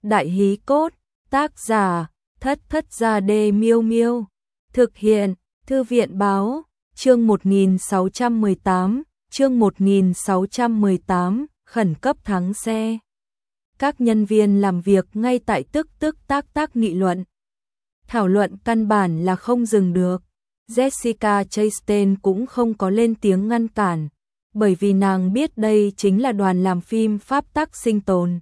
Đại hí cốt, tác giả, Thất Thất Gia Đê Miêu Miêu. Thực hiện, Thư viện báo, chương 1618, khẩn cấp thắng xe. Các nhân viên làm việc ngay tại tức tác nghị luận. Thảo luận căn bản là không dừng được. Jessica Chastain cũng không có lên tiếng ngăn cản, bởi vì nàng biết đây chính là đoàn làm phim pháp tắc sinh tồn.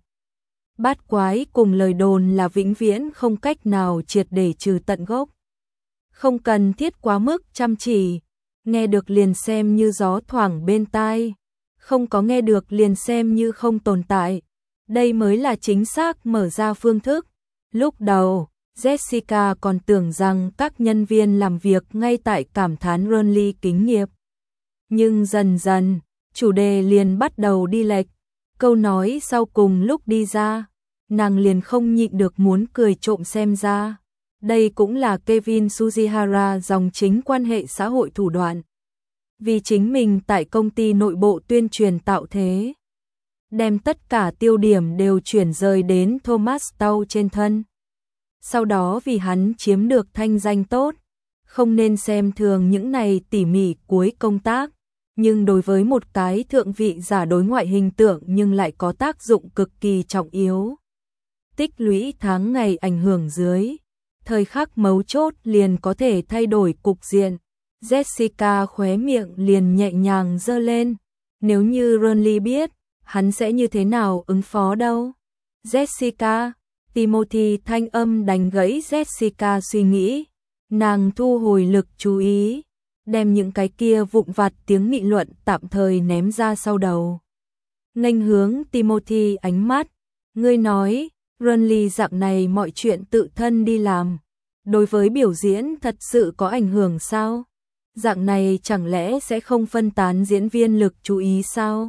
Bát quái cùng lời đồn là vĩnh viễn không cách nào triệt để trừ tận gốc. Không cần thiết quá mức chăm chỉ, nghe được liền xem như gió thoảng bên tai, không có nghe được liền xem như không tồn tại. Đây mới là chính xác mở ra phương thức. Lúc đầu, Jessica còn tưởng rằng các nhân viên làm việc ngay tại cảm thán Ronly kính nghiệp. Nhưng dần dần, chủ đề liền bắt đầu đi lệch. Câu nói sau cùng lúc đi ra, nàng liền không nhịn được muốn cười trộm xem ra. Đây cũng là Kevin Sujihara dòng chính quan hệ xã hội thủ đoạn. Vì chính mình tại công ty nội bộ tuyên truyền tạo thế, đem tất cả tiêu điểm đều chuyển rời đến Thomas Tau trên thân. Sau đó vì hắn chiếm được thanh danh tốt, không nên xem thường những này tỉ mỉ cuối công tác, nhưng đối với một cái thượng vị giả đối ngoại hình tượng nhưng lại có tác dụng cực kỳ trọng yếu. Tích lũy tháng ngày ảnh hưởng dưới, thời khắc mấu chốt liền có thể thay đổi cục diện. Jessica khóe miệng liền nhẹ nhàng giơ lên. Nếu như Ronly biết, hắn sẽ như thế nào ứng phó đâu? Jessica, Timothy thanh âm đánh gãy Jessica suy nghĩ. Nàng thu hồi lực chú ý, đem những cái kia vụn vặt tiếng nghị luận tạm thời ném ra sau đầu. Nghênh hướng Timothy ánh mắt, ngươi nói, Ronly dạng này mọi chuyện tự thân đi làm, đối với biểu diễn thật sự có ảnh hưởng sao? Dạng này chẳng lẽ sẽ không phân tán diễn viên lực chú ý sao?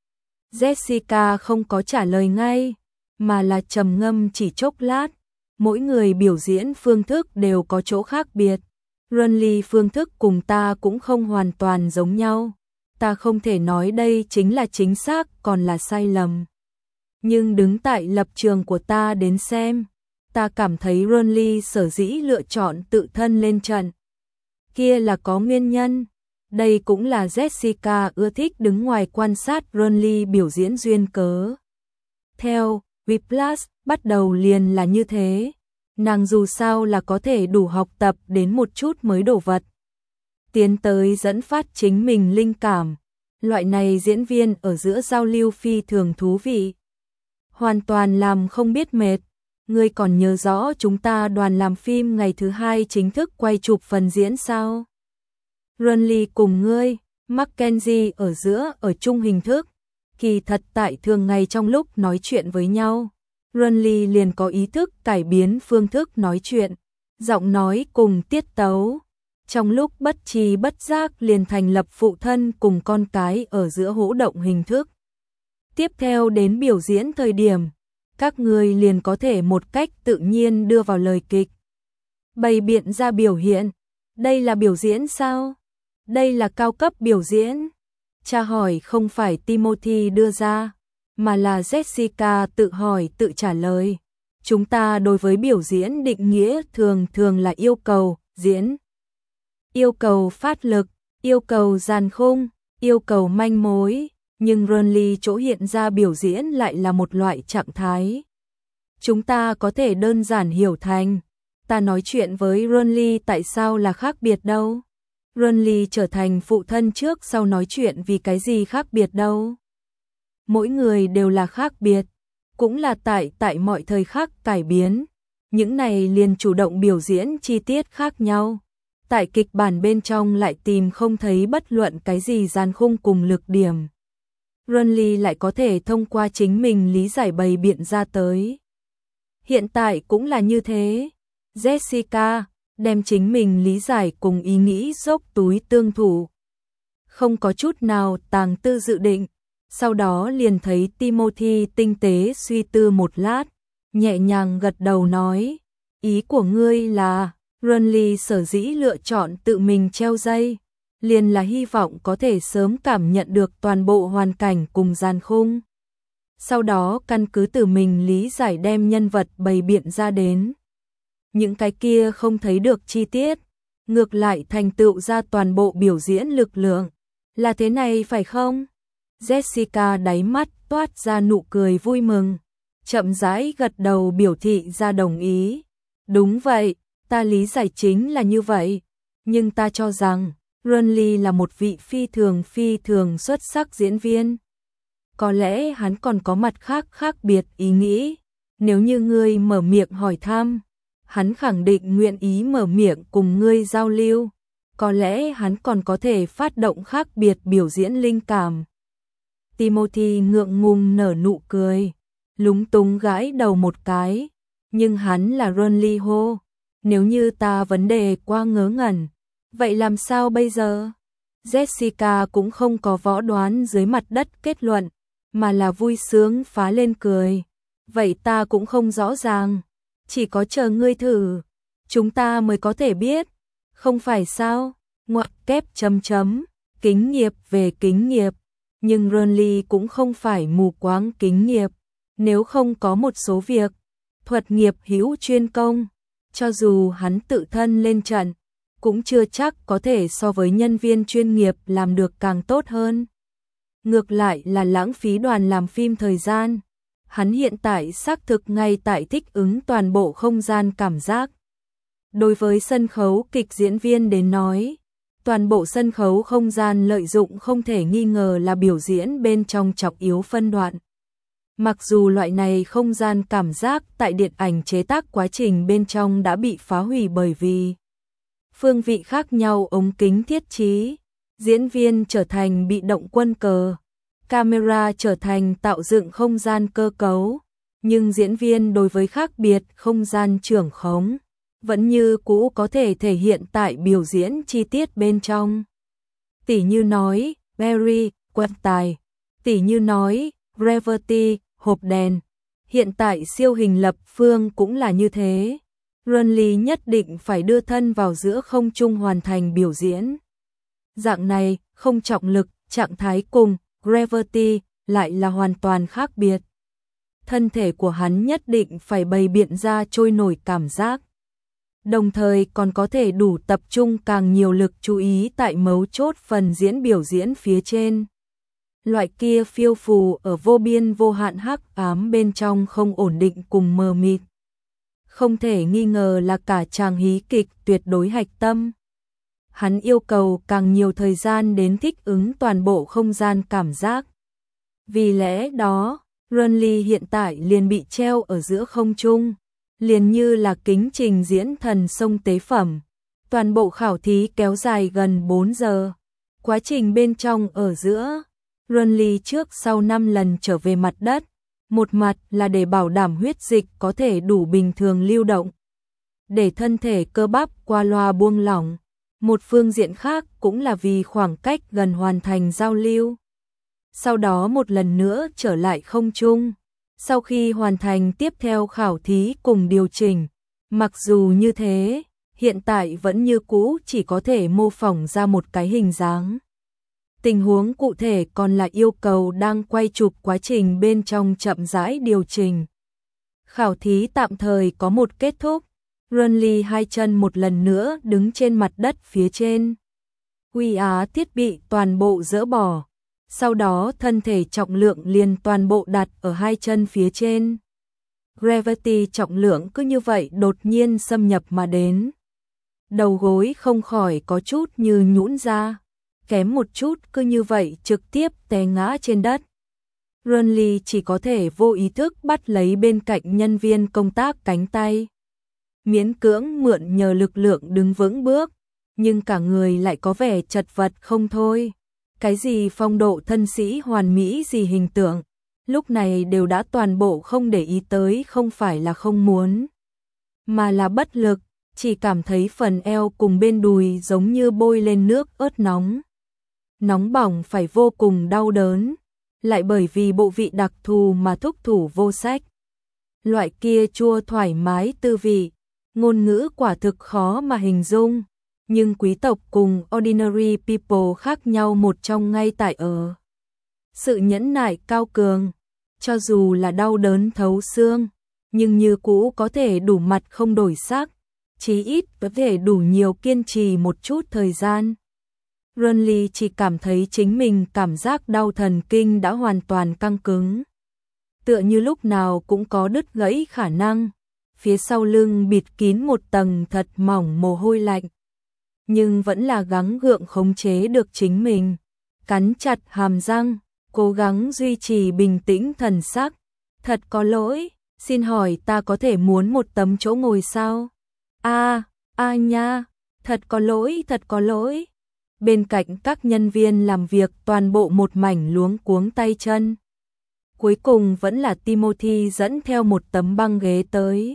Jessica không có trả lời ngay, mà là trầm ngâm chỉ chốc lát. Mỗi người biểu diễn phương thức đều có chỗ khác biệt. Ronly phương thức cùng ta cũng không hoàn toàn giống nhau. Ta không thể nói đây chính là chính xác còn là sai lầm. Nhưng đứng tại lập trường của ta đến xem, ta cảm thấy Ronly sở dĩ lựa chọn tự thân lên trận. Kia là có nguyên nhân. Đây cũng là Jessica ưa thích đứng ngoài quan sát Ronly biểu diễn duyên cớ. Theo Whiplash, bắt đầu liền là như thế. Nàng dù sao là có thể đủ học tập đến một chút mới đồ vật. Tiến tới dẫn phát chính mình linh cảm. Loại này diễn viên ở giữa giao lưu phi thường thú vị. Hoàn toàn làm không biết mệt. Ngươi còn nhớ rõ chúng ta đoàn làm phim ngày thứ 2 chính thức quay chụp phần diễn sao? Ronly cùng ngươi, Mackenzie ở giữa ở chung hình thức. Kỳ thật tại thường ngày trong lúc nói chuyện với nhau, Ronly liền có ý thức cải biến phương thức nói chuyện, giọng nói cùng tiết tấu. Trong lúc bất tri bất giác liền thành lập phụ thân cùng con cái ở giữa hỗ động hình thức. Tiếp theo đến biểu diễn thời điểm, các người liền có thể một cách tự nhiên đưa vào lời kịch. Bày biện ra biểu hiện, đây là biểu diễn sao? Đây là cao cấp biểu diễn. Cha hỏi không phải Timothy đưa ra, mà là Jessica tự hỏi tự trả lời. Chúng ta đối với biểu diễn định nghĩa thường là yêu cầu diễn, yêu cầu phát lực, yêu cầu dàn khung, yêu cầu manh mối, nhưng Ronly chỗ hiện ra biểu diễn lại là một loại trạng thái. Chúng ta có thể đơn giản hiểu thành, ta nói chuyện với Ronly tại sao là khác biệt đâu? Ronly trở thành phụ thân trước sau nói chuyện vì cái gì khác biệt đâu? Mỗi người đều là khác biệt, cũng là tại mọi thời khắc cải biến. Những này liền chủ động biểu diễn chi tiết khác nhau. Tại kịch bản bên trong lại tìm không thấy bất luận cái gì gian khung cùng lực điểm. Ronly lại có thể thông qua chính mình lý giải bày biện ra tới. Hiện tại cũng là như thế. Jessica đem chính mình lý giải cùng ý nghĩ dốc túi tương thủ. Không có chút nào tàng tư dự định. Sau đó liền thấy Timothy tinh tế suy tư một lát, nhẹ nhàng gật đầu nói, ý của ngươi là, Ronly sở dĩ lựa chọn tự mình treo dây, liền là hy vọng có thể sớm cảm nhận được toàn bộ hoàn cảnh cùng gian khung. sau đó căn cứ từ mình lý giải đem nhân vật bày biện ra đến. Những cái kia không thấy được chi tiết, ngược lại thành tựu ra toàn bộ biểu diễn lực lượng. Là thế này phải không? Jessica đáy mắt toát ra nụ cười vui mừng, chậm rãi gật đầu biểu thị ra đồng ý. Đúng vậy, ta lý giải chính là như vậy, nhưng ta cho rằng Renly là một vị phi thường xuất sắc diễn viên. Có lẽ hắn còn có mặt khác khác biệt ý nghĩ, nếu như ngươi mở miệng hỏi thăm, hắn khẳng định nguyện ý mở miệng cùng ngươi giao lưu, có lẽ hắn còn có thể phát động khác biệt biểu diễn linh cảm. Timothy ngượng ngùng nở nụ cười, lúng túng gãi đầu một cái, nhưng hắn là Renly hô, nếu như ta vấn đề quá ngớ ngẩn, vậy làm sao bây giờ? Jessica cũng không có võ đoán dưới mặt đất kết luận, mà là vui sướng phá lên cười. Vậy ta cũng không rõ ràng, chỉ có chờ ngươi thử, chúng ta mới có thể biết, không phải sao? Ngoặc kép chấm chấm, kính nghiệp về kính nghiệp, nhưng Renly cũng không phải mù quáng kính nghiệp, nếu không có một số việc, thuật nghiệp hữu chuyên công, cho dù hắn tự thân lên trận, cũng chưa chắc có thể so với nhân viên chuyên nghiệp làm được càng tốt hơn. Ngược lại là lãng phí đoàn làm phim thời gian. Hắn hiện tại xác thực ngay tại thích ứng toàn bộ không gian cảm giác. Đối với sân khấu kịch diễn viên đến nói, toàn bộ sân khấu không gian lợi dụng không thể nghi ngờ là biểu diễn bên trong trọng yếu phân đoạn. Mặc dù loại này không gian cảm giác tại điện ảnh chế tác quá trình bên trong đã bị phá hủy bởi vì phương vị khác nhau ống kính thiết trí, diễn viên trở thành bị động quân cờ, camera trở thành tạo dựng không gian cơ cấu, nhưng diễn viên đối với khác biệt không gian trưởng khống vẫn như cũ có thể thể hiện tại biểu diễn chi tiết bên trong. Tỉ như nói, Barry, quan tài, tỉ như nói, Gravity, hộp đèn, hiện tại siêu hình lập phương cũng là như thế. Renly nhất định phải đưa thân vào giữa không trung hoàn thành biểu diễn. Dạng này, không trọng lực, trạng thái cùng Gravity lại là hoàn toàn khác biệt. Thân thể của hắn nhất định phải bày biện ra trôi nổi cảm giác, đồng thời còn có thể đủ tập trung càng nhiều lực chú ý tại mấu chốt phần diễn biểu diễn phía trên. Loại kia phiêu phù ở vô biên vô hạn hắc ám bên trong không ổn định cùng mờ mịt. Không thể nghi ngờ là cả chàng hí kịch tuyệt đối hạch tâm. Hắn yêu cầu càng nhiều thời gian đến thích ứng toàn bộ không gian cảm giác. Vì lẽ đó, Renly hiện tại liền bị treo ở giữa không trung, liền như là kính trình diễn thần sông tế phẩm. Toàn bộ khảo thí kéo dài gần 4 giờ. Quá trình bên trong ở giữa, Renly trước sau 5 lần trở về mặt đất. Một mặt là để bảo đảm huyết dịch có thể đủ bình thường lưu động, để thân thể cơ bắp qua loa buông lỏng. Một phương diện khác cũng là vì khoảng cách gần hoàn thành giao lưu. Sau đó một lần nữa trở lại không trung. Sau khi hoàn thành tiếp theo khảo thí cùng điều chỉnh, mặc dù như thế, hiện tại vẫn như cũ chỉ có thể mô phỏng ra một cái hình dáng. Tình huống cụ thể còn là yêu cầu đang quay chụp quá trình bên trong chậm rãi điều chỉnh. Khảo thí tạm thời có một kết thúc, Renly hai chân một lần nữa đứng trên mặt đất phía trên. Quy á thiết bị toàn bộ dỡ bỏ, sau đó thân thể trọng lượng liền toàn bộ đặt ở hai chân phía trên. Gravity trọng lượng cứ như vậy đột nhiên xâm nhập mà đến. Đầu gối không khỏi có chút như nhũn ra, kém một chút cứ như vậy trực tiếp té ngã trên đất. Renly chỉ có thể vô ý thức bắt lấy bên cạnh nhân viên công tác cánh tay, miễn cưỡng mượn nhờ lực lượng đứng vững bước, nhưng cả người lại có vẻ chật vật không thôi. Cái gì phong độ thân sĩ hoàn mỹ gì hình tượng, lúc này đều đã toàn bộ không để ý tới, không phải là không muốn, mà là bất lực, chỉ cảm thấy phần eo cùng bên đùi giống như bôi lên nước ớt nóng. Nóng bỏng phải vô cùng đau đớn, lại bởi vì bộ vị đặc thù mà thúc thủ vô sách. Loại kia chua thoải mái tư vị, ngôn ngữ quả thực khó mà hình dung, nhưng quý tộc cùng ordinary people khác nhau một trong ngay tại ở sự nhẫn nại cao cường. cho dù là đau đớn thấu xương, nhưng như cũ có thể đủ mặt không đổi sắc, chí ít có thể đủ nhiều kiên trì một chút thời gian. Renly chỉ cảm thấy chính mình cảm giác đau thần kinh đã hoàn toàn căng cứng. Tựa như lúc nào cũng có đứt gãy khả năng, phía sau lưng bịt kín một tầng thật mỏng mồ hôi lạnh. Nhưng vẫn là gắng gượng khống chế được chính mình, cắn chặt hàm răng, cố gắng duy trì bình tĩnh thần sắc. Thật có lỗi, xin hỏi ta có thể muốn một tấm chỗ ngồi sao? Nha, thật có lỗi. Bên cạnh các nhân viên làm việc toàn bộ một mảnh luống cuống tay chân. Cuối cùng vẫn là Timothy dẫn theo một tấm băng ghế tới,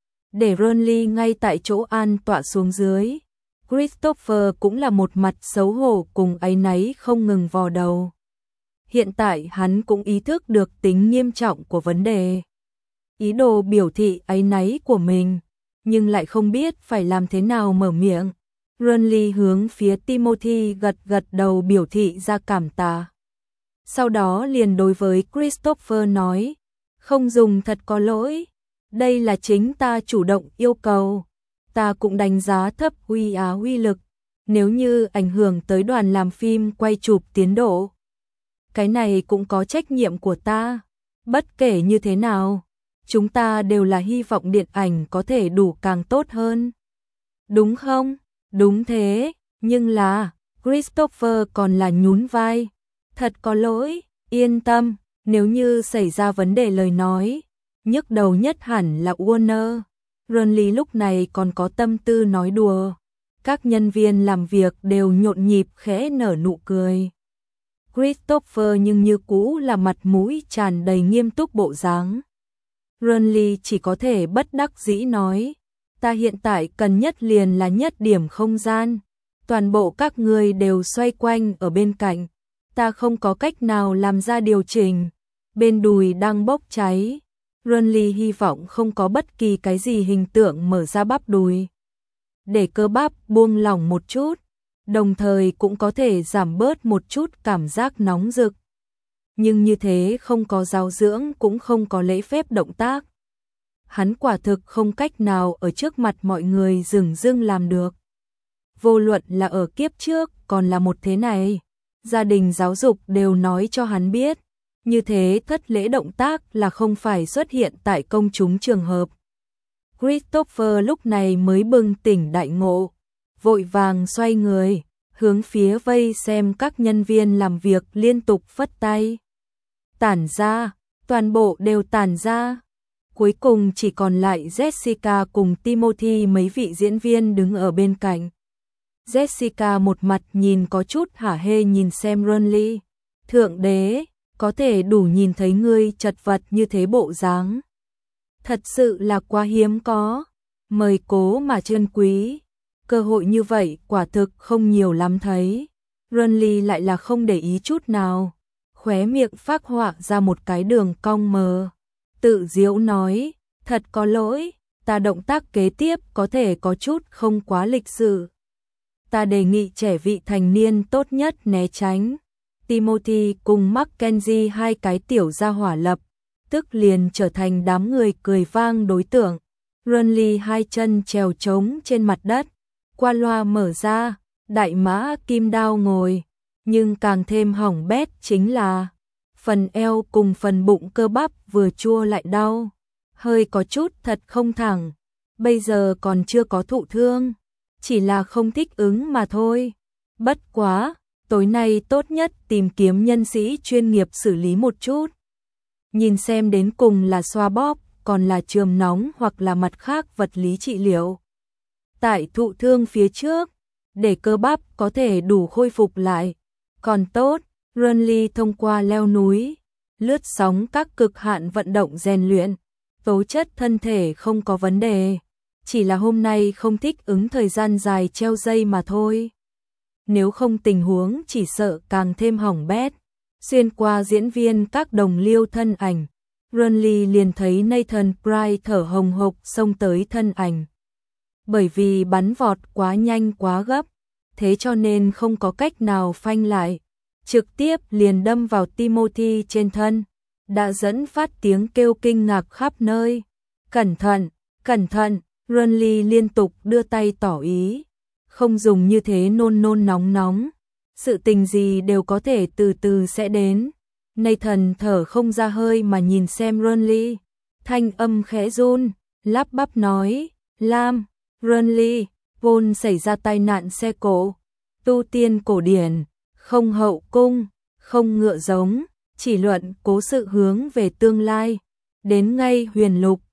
để Renly ngay tại chỗ an tọa xuống dưới. Christopher cũng là một mặt xấu hổ cùng áy náy không ngừng vò đầu. Hiện tại hắn cũng ý thức được tính nghiêm trọng của vấn đề, ý đồ biểu thị áy náy của mình, nhưng lại không biết phải làm thế nào mở miệng. Renly hướng phía Timothy gật gật đầu biểu thị ra cảm tạ. Sau đó liền đối với Christopher nói, không dùng, thật có lỗi, đây là chính ta chủ động yêu cầu. Ta cũng đánh giá thấp uy lực, nếu như ảnh hưởng tới đoàn làm phim quay chụp tiến độ. Cái này cũng có trách nhiệm của ta, bất kể như thế nào, chúng ta đều là hy vọng điện ảnh có thể đủ càng tốt hơn. Đúng không? Đúng thế, nhưng là, Christopher còn là nhún vai. Thật có lỗi, yên tâm, nếu như xảy ra vấn đề lời nói, nhức đầu nhất hẳn là Warner. Renly lúc này còn có tâm tư nói đùa. Các nhân viên làm việc đều nhộn nhịp khẽ nở nụ cười. Christopher nhưng như cũ là mặt mũi tràn đầy nghiêm túc bộ dáng. Renly chỉ có thể bất đắc dĩ nói, ta hiện tại cần nhất liền là nhất điểm không gian. Toàn bộ các người đều xoay quanh ở bên cạnh. Ta không có cách nào làm ra điều chỉnh. Bên đùi đang bốc cháy. Renly hy vọng không có bất kỳ cái gì hình tượng mở ra bắp đùi, để cơ bắp buông lỏng một chút, đồng thời cũng có thể giảm bớt một chút cảm giác nóng rực. Nhưng như thế không có giáo dưỡng cũng không có lễ phép động tác. Hắn quả thực không cách nào ở trước mặt mọi người dửng dưng làm được. Vô luận là ở kiếp trước còn là một thế này, gia đình giáo dục đều nói cho hắn biết, như thế thất lễ động tác là không phải xuất hiện tại công chúng trường hợp. Christopher lúc này mới bừng tỉnh đại ngộ, vội vàng xoay người, hướng phía vây xem các nhân viên làm việc liên tục phất tay. Tản ra, toàn bộ đều tản ra. Cuối cùng chỉ còn lại Jessica cùng Timothy mấy vị diễn viên đứng ở bên cạnh. Jessica một mặt nhìn có chút hả hê nhìn xem Renly. Thượng đế, có thể đủ nhìn thấy ngươi chật vật như thế bộ dáng. Thật sự là quá hiếm có. Mời cố mà trân quý. Cơ hội như vậy quả thực không nhiều lắm thấy. Renly lại là không để ý chút nào. Khóe miệng phác họa ra một cái đường cong mờ. Tự giễu nói, thật có lỗi, ta động tác kế tiếp có thể có chút không quá lịch sự. Ta đề nghị trẻ vị thành niên tốt nhất né tránh. Timothy cùng Mackenzie hai cái tiểu gia hỏa lập, tức liền trở thành đám người cười vang đối tượng. Renly hai chân trèo trống trên mặt đất, qua loa mở ra, đại mã kim đao ngồi, nhưng càng thêm hỏng bét chính là phần eo cùng phần bụng cơ bắp vừa chua lại đau, hơi có chút thật không thẳng. Bây giờ còn chưa có thụ thương, chỉ là không thích ứng mà thôi. Bất quá, tối nay tốt nhất tìm kiếm nhân sĩ chuyên nghiệp xử lý một chút. Nhìn xem đến cùng là xoa bóp, còn là chườm nóng hoặc là mặt khác vật lý trị liệu. Tại thụ thương phía trước, để cơ bắp có thể đủ khôi phục lại. Còn tốt, Renly thông qua leo núi, lướt sóng các cực hạn vận động rèn luyện, tố chất thân thể không có vấn đề, chỉ là hôm nay không thích ứng thời gian dài treo dây mà thôi. Nếu không tình huống chỉ sợ càng thêm hỏng bét. Xuyên qua diễn viên các đồng liêu thân ảnh, Renly liền thấy Nathan Pryce thở hồng hộc xông tới thân ảnh. Bởi vì bắn vọt quá nhanh quá gấp, thế cho nên không có cách nào phanh lại, trực tiếp liền đâm vào Timothy trên thân. đã dẫn phát tiếng kêu kinh ngạc khắp nơi. Cẩn thận, cẩn thận, Renly liên tục đưa tay tỏ ý. Không dùng như thế nôn nôn nóng nóng. Sự tình gì đều có thể từ từ sẽ đến. Nathan thở không ra hơi mà nhìn xem Renly. Thanh âm khẽ run, lắp bắp nói, Lam, Renly, Vốn xảy ra tai nạn xe cộ. Tu tiên cổ điển, không hậu cung, không ngựa giống, chỉ luận cố sự hướng về tương lai. Đến ngay huyền lục,